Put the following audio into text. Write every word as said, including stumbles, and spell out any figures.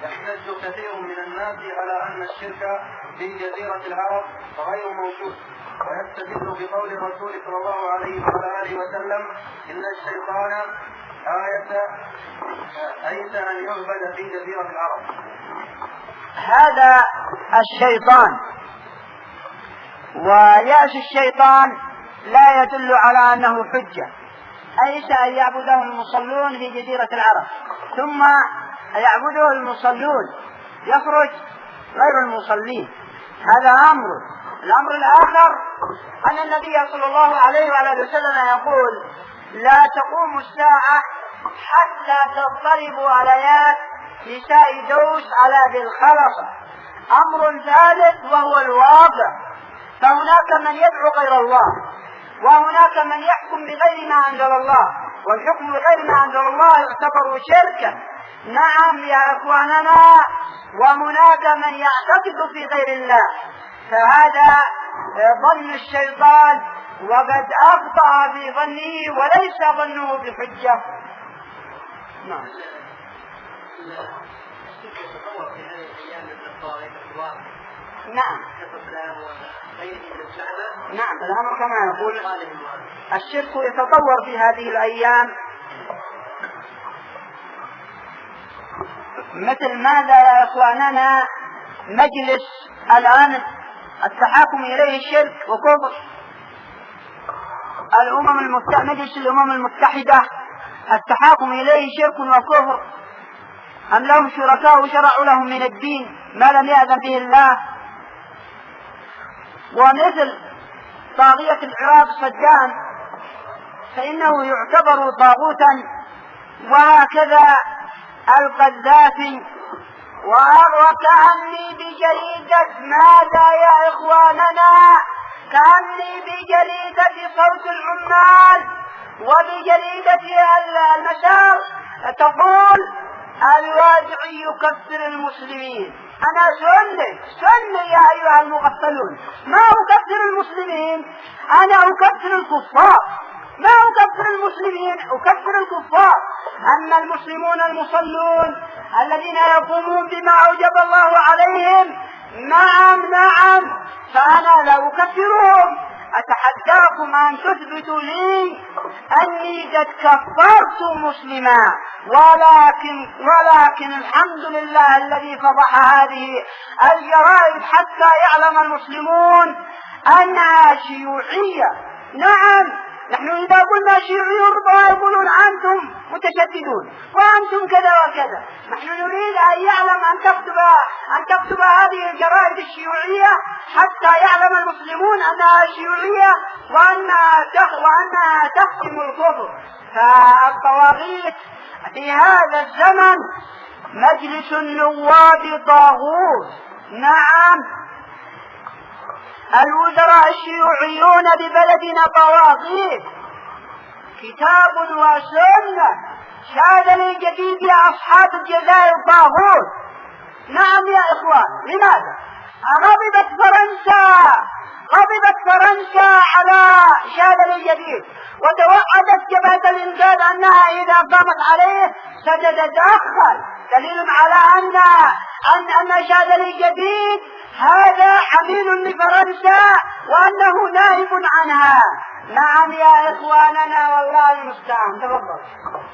يحتج كثير من الناس على أن الشرك في جزيرة العرب غير موجود، ويستدل بقول الرسول صلى الله عليه وعلى آله وسلم إن الشيطان آية أيس أن يعبد في جزيرة العرب. هذا الشيطان ويأس الشيطان لا يدل على أنه حجة، أيس أن يعبده المصلون في جزيرة العرب ثم يعبده المصلون يخرج غير المصلين، هذا أمر. الأمر الآخر أن النبي صلى الله عليه وعلى وسلم يقول لا تقوم الساعة حتى تضطرب آليات نساء دوس على ذي الخلصة. أمر ثالث وهو الواقع، فهناك من يدعو غير الله، وهناك من يحكم بغير ما أنزل الله، والحكم بغير ما أنزل الله يعتبر شركا. نعم يا إخواننا، وهناك من يعتقد في غير الله، فهذا ظن الشيطان وقد أخطأ في ظنه وليس ظنه بحجة. نعم. نعم نعم الأمر كما يقول الشرك يتطور في هذه الأيام، مثل ماذا يا إخواننا؟ مجلس الآن التحاكم إليه الشرك وكفر. الأمم المتحدة، مجلس الأمم المتحدة التحاكم إليه شرك وكفر، أم لهم شركاء شرعوا لهم من الدين ما لم يأذن به الله. ومثل طاغية العراق صدام فإنه يعتبر طاغوتا، وهكذا القذافي. وكأني بجريدة ماذا يا إخواننا؟ كأني بجريدة صوت العمال وبجريدة المسار تقول الوادعي يكفر المسلمين. أنا سني سني يا أيها المغفلون، ما أكفر المسلمين، أنا أكفر الكفار، ما أكفر المسلمين، أكفر الكفار. أما المسلمون المصلون الذين يقومون بما أوجب الله عليهم، نعم نعم فأنا لا أكفرهم. أتحداكم أن تثبتوا لي أني قد كفرت مسلما، ولكن ولكن الحمد لله الذي فضح هذه الجرائد حتى يعلم المسلمون أنها شيوعية. نعم نحن إذا قلنا شيوعيون ربما يقولون أنتم متشددون وأنتم كذا وكذا. نحن نريد أن يعلم أن تكتب أن تكتب هذه الجرائد الشيوعية حتى يعلم المسلمون أنها شيوعية وأنها وأنها تحكم الكفر. فالطواغيت في هذا الزمن مجلس النواب طاغوت. نعم الوزراء الشيوعيون ببلدنا طواغيت. كتاب وسنة شاهد الجديد يا أصحاب الجزائر طاغوت. نعم يا إخوان، لماذا؟ غضبت فرنسا غضبت فرنسا على شاهد الجديد وتوعدت جبهة الإنقاذ أنها إذا قامت عليه ستتدخل، دليل على أن أن أن شاهد الجديد هذا حميل لفرنسا وأنه نائب عنها. نعم يا إخواننا والله المستعان. تفضل.